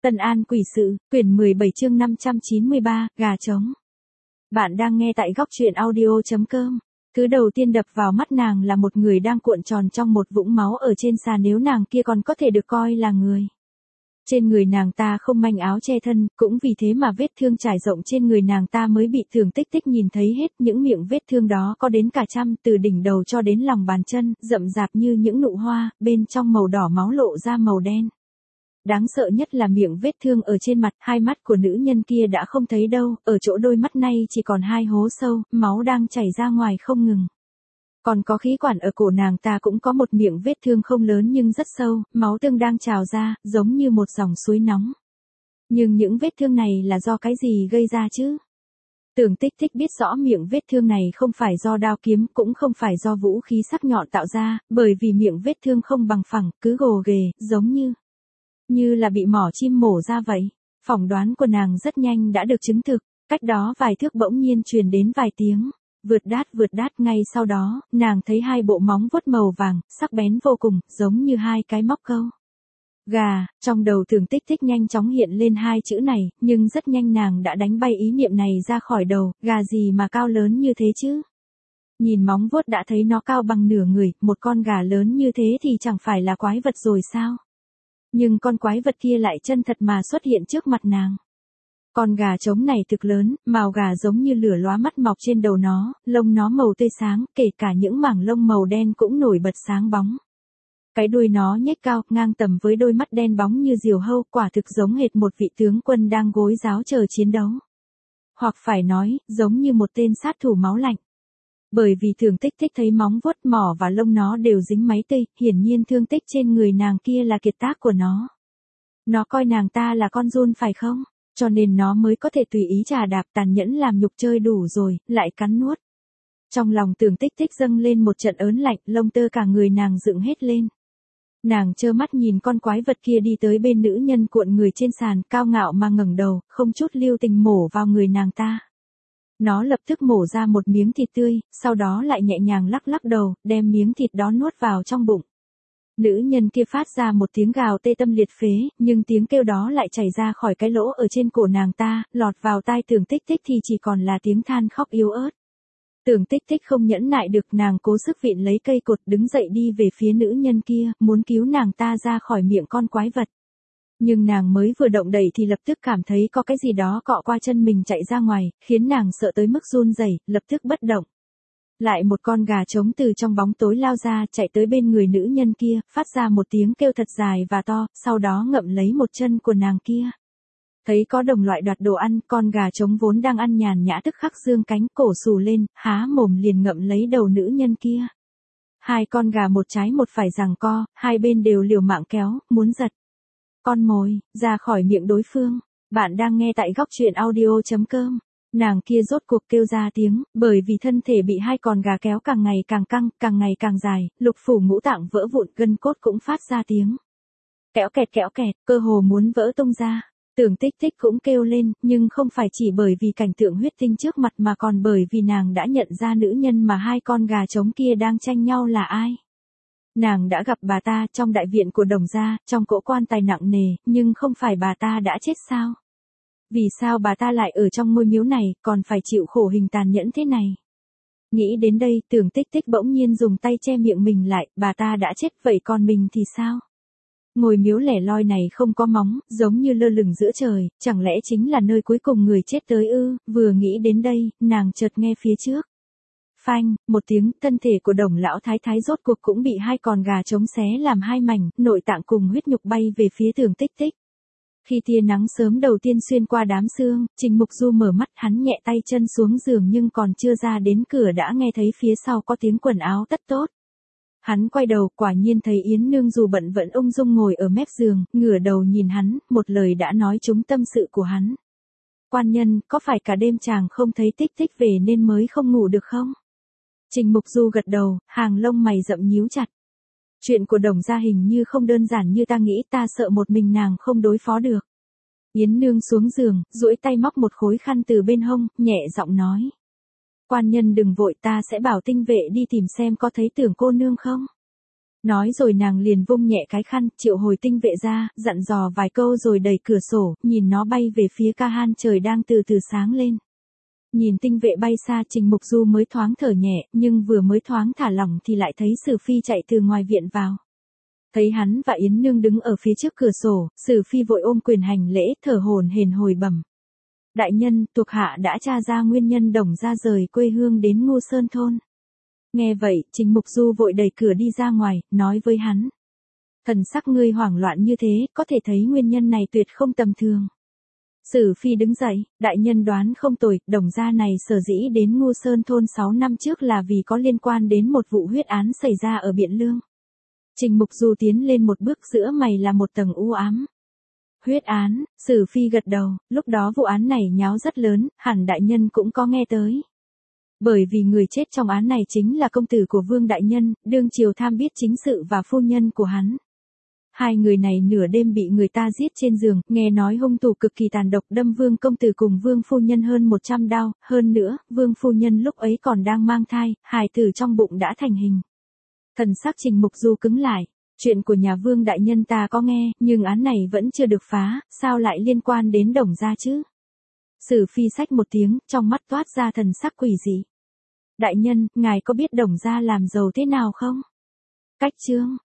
Tân An Quỷ Sự, quyển 17 chương 593, gà trống. Bạn đang nghe tại góc truyện audio.com. Thứ đầu tiên đập vào mắt nàng là một người đang cuộn tròn trong một vũng máu ở trên sàn, nếu nàng kia còn có thể được coi là người. Trên người nàng ta không manh áo che thân, cũng vì thế mà vết thương trải rộng trên người nàng ta mới bị Tưởng Tích Tích nhìn thấy hết. Những miệng vết thương đó có đến cả trăm, từ đỉnh đầu cho đến lòng bàn chân, rậm rạp như những nụ hoa, bên trong màu đỏ máu lộ ra màu đen. Đáng sợ nhất là miệng vết thương ở trên mặt, hai mắt của nữ nhân kia đã không thấy đâu, ở chỗ đôi mắt này chỉ còn hai hố sâu, máu đang chảy ra ngoài không ngừng. Còn có khí quản ở cổ nàng ta cũng có một miệng vết thương không lớn nhưng rất sâu, máu tương đang trào ra, giống như một dòng suối nóng. Nhưng những vết thương này là do cái gì gây ra chứ? Tưởng Tích Tích biết rõ miệng vết thương này không phải do đao kiếm, cũng không phải do vũ khí sắc nhọn tạo ra, bởi vì miệng vết thương không bằng phẳng, cứ gồ ghề, giống như là bị mỏ chim mổ ra vậy. Phỏng đoán của nàng rất nhanh đã được chứng thực, cách đó vài thước bỗng nhiên truyền đến vài tiếng vượt đát, ngay sau đó, nàng thấy hai bộ móng vuốt màu vàng, sắc bén vô cùng, giống như hai cái móc câu. Gà, trong đầu Tưởng Tích Tích nhanh chóng hiện lên hai chữ này, nhưng rất nhanh nàng đã đánh bay ý niệm này ra khỏi đầu, gà gì mà cao lớn như thế chứ? Nhìn móng vuốt đã thấy nó cao bằng nửa người, một con gà lớn như thế thì chẳng phải là quái vật rồi sao? Nhưng con quái vật kia lại chân thật mà xuất hiện trước mặt nàng. Con gà trống này thực lớn, mào gà giống như lửa lóa mắt mọc trên đầu nó, lông nó màu tươi sáng, kể cả những mảng lông màu đen cũng nổi bật sáng bóng. Cái đuôi nó nhếch cao, ngang tầm với đôi mắt đen bóng như diều hâu, quả thực giống hệt một vị tướng quân đang gối giáo chờ chiến đấu. Hoặc phải nói, giống như một tên sát thủ máu lạnh. Bởi vì Tưởng Tích Tích thấy móng vuốt, mỏ và lông nó đều dính máy tươi, hiển nhiên thương tích trên người nàng kia là kiệt tác của nó. Nó coi nàng ta là con giun phải không? Cho nên nó mới có thể tùy ý chà đạp, tàn nhẫn làm nhục chơi đủ rồi, lại cắn nuốt. Trong lòng Tưởng Tích Tích dâng lên một trận ớn lạnh, lông tơ cả người nàng dựng hết lên. Nàng trơ mắt nhìn con quái vật kia đi tới bên nữ nhân cuộn người trên sàn, cao ngạo mà ngẩng đầu, không chút lưu tình mổ vào người nàng ta. Nó lập tức mổ ra một miếng thịt tươi, sau đó lại nhẹ nhàng lắc lắc đầu, đem miếng thịt đó nuốt vào trong bụng. Nữ nhân kia phát ra một tiếng gào tê tâm liệt phế, nhưng tiếng kêu đó lại chảy ra khỏi cái lỗ ở trên cổ nàng ta, lọt vào tai Tưởng Tích Tích thì chỉ còn là tiếng than khóc yếu ớt. Tưởng Tích Tích không nhẫn nại được, nàng cố sức vịn lấy cây cột đứng dậy đi về phía nữ nhân kia, muốn cứu nàng ta ra khỏi miệng con quái vật. Nhưng nàng mới vừa động đậy thì lập tức cảm thấy có cái gì đó cọ qua chân mình chạy ra ngoài, khiến nàng sợ tới mức run rẩy, lập tức bất động. Lại một con gà trống từ trong bóng tối lao ra, chạy tới bên người nữ nhân kia, phát ra một tiếng kêu thật dài và to, sau đó ngậm lấy một chân của nàng kia. Thấy có đồng loại đoạt đồ ăn, con gà trống vốn đang ăn nhàn nhã tức khắc giương cánh, cổ xù lên, há mồm liền ngậm lấy đầu nữ nhân kia. Hai con gà một trái một phải giằng co, hai bên đều liều mạng kéo, muốn giật con mồi ra khỏi miệng đối phương. Bạn đang nghe tại góc truyện audio.com. Nàng kia rốt cuộc kêu ra tiếng, bởi vì thân thể bị hai con gà kéo càng ngày càng căng, càng ngày càng dài, lục phủ ngũ tạng vỡ vụn, gân cốt cũng phát ra tiếng kéo kẹt, cơ hồ muốn vỡ tung ra. Tưởng Tích Tích cũng kêu lên, nhưng không phải chỉ bởi vì cảnh tượng huyết tinh trước mặt mà còn bởi vì nàng đã nhận ra nữ nhân mà hai con gà trống kia đang tranh nhau là ai. Nàng đã gặp bà ta trong đại viện của Đồng gia, trong cỗ quan tài nặng nề, nhưng không phải bà ta đã chết sao? Vì sao bà ta lại ở trong ngôi miếu này, còn phải chịu khổ hình tàn nhẫn thế này? Nghĩ đến đây, Tưởng Tích Tích bỗng nhiên dùng tay che miệng mình lại, bà ta đã chết, vậy còn mình thì sao? Ngôi miếu lẻ loi này không có móng, giống như lơ lửng giữa trời, chẳng lẽ chính là nơi cuối cùng người chết tới ư? Vừa nghĩ đến đây, nàng chợt nghe phía trước. Phanh, một tiếng, thân thể của Đồng lão thái thái rốt cuộc cũng bị hai con gà trống xé làm hai mảnh, nội tạng cùng huyết nhục bay về phía Tưởng Tích Tích. Khi tia nắng sớm đầu tiên xuyên qua đám sương, Trình Mục Du mở mắt, hắn nhẹ tay chân xuống giường nhưng còn chưa ra đến cửa đã nghe thấy phía sau có tiếng quần áo tất tốt. Hắn quay đầu, quả nhiên thấy Yến Nương dù bận vẫn ung dung ngồi ở mép giường, ngửa đầu nhìn hắn, một lời đã nói trúng tâm sự của hắn. Quan nhân, có phải cả đêm chàng không thấy Tích Tích về nên mới không ngủ được không? Trình Mục Du gật đầu, hàng lông mày rậm nhíu chặt. Chuyện của Đồng gia hình như không đơn giản như ta nghĩ, ta sợ một mình nàng không đối phó được. Yến Nương xuống giường, duỗi tay móc một khối khăn từ bên hông, nhẹ giọng nói. Quan nhân đừng vội, ta sẽ bảo tinh vệ đi tìm xem có thấy Tưởng cô nương không. Nói rồi nàng liền vung nhẹ cái khăn, triệu hồi tinh vệ ra, dặn dò vài câu rồi đẩy cửa sổ, nhìn nó bay về phía Ca Han trời đang từ từ sáng lên. Nhìn tinh vệ bay xa Trình Mục Du mới thoáng thở nhẹ, nhưng vừa mới thoáng thả lỏng thì lại thấy Sử Phi chạy từ ngoài viện vào. Thấy hắn và Yến Nương đứng ở phía trước cửa sổ, Sử Phi vội ôm quyền hành lễ, thở hổn hển hồi bẩm. Đại nhân, thuộc hạ đã tra ra nguyên nhân Đồng gia rời quê hương đến Ngô Sơn thôn. Nghe vậy, Trình Mục Du vội đẩy cửa đi ra ngoài, nói với hắn. Thần sắc ngươi hoảng loạn như thế, có thể thấy nguyên nhân này tuyệt không tầm thường. Sử Phi đứng dậy, đại nhân đoán không tồi, Đồng gia này sở dĩ đến Ngô Sơn thôn 6 năm trước là vì có liên quan đến một vụ huyết án xảy ra ở Biện Lương. Trình Mục Du tiến lên một bước, giữa mày là một tầng u ám. Huyết án, Sử Phi gật đầu, lúc đó vụ án này nháo rất lớn, hẳn đại nhân cũng có nghe tới. Bởi vì người chết trong án này chính là công tử của Vương đại nhân, đương triều tham biết chính sự và phu nhân của hắn. Hai người này nửa đêm bị người ta giết trên giường, nghe nói hung thủ cực kỳ tàn độc đâm Vương công tử cùng Vương phu nhân hơn 100 đao, hơn nữa, Vương phu nhân lúc ấy còn đang mang thai, hài tử trong bụng đã thành hình. Thần sắc Trình Mục Du cứng lại, chuyện của nhà Vương đại nhân ta có nghe, nhưng án này vẫn chưa được phá, sao lại liên quan đến Đồng gia chứ? Sử Phi xách một tiếng, trong mắt toát ra thần sắc quỷ dị. Đại nhân, ngài có biết Đồng gia làm giàu thế nào không? Cách chương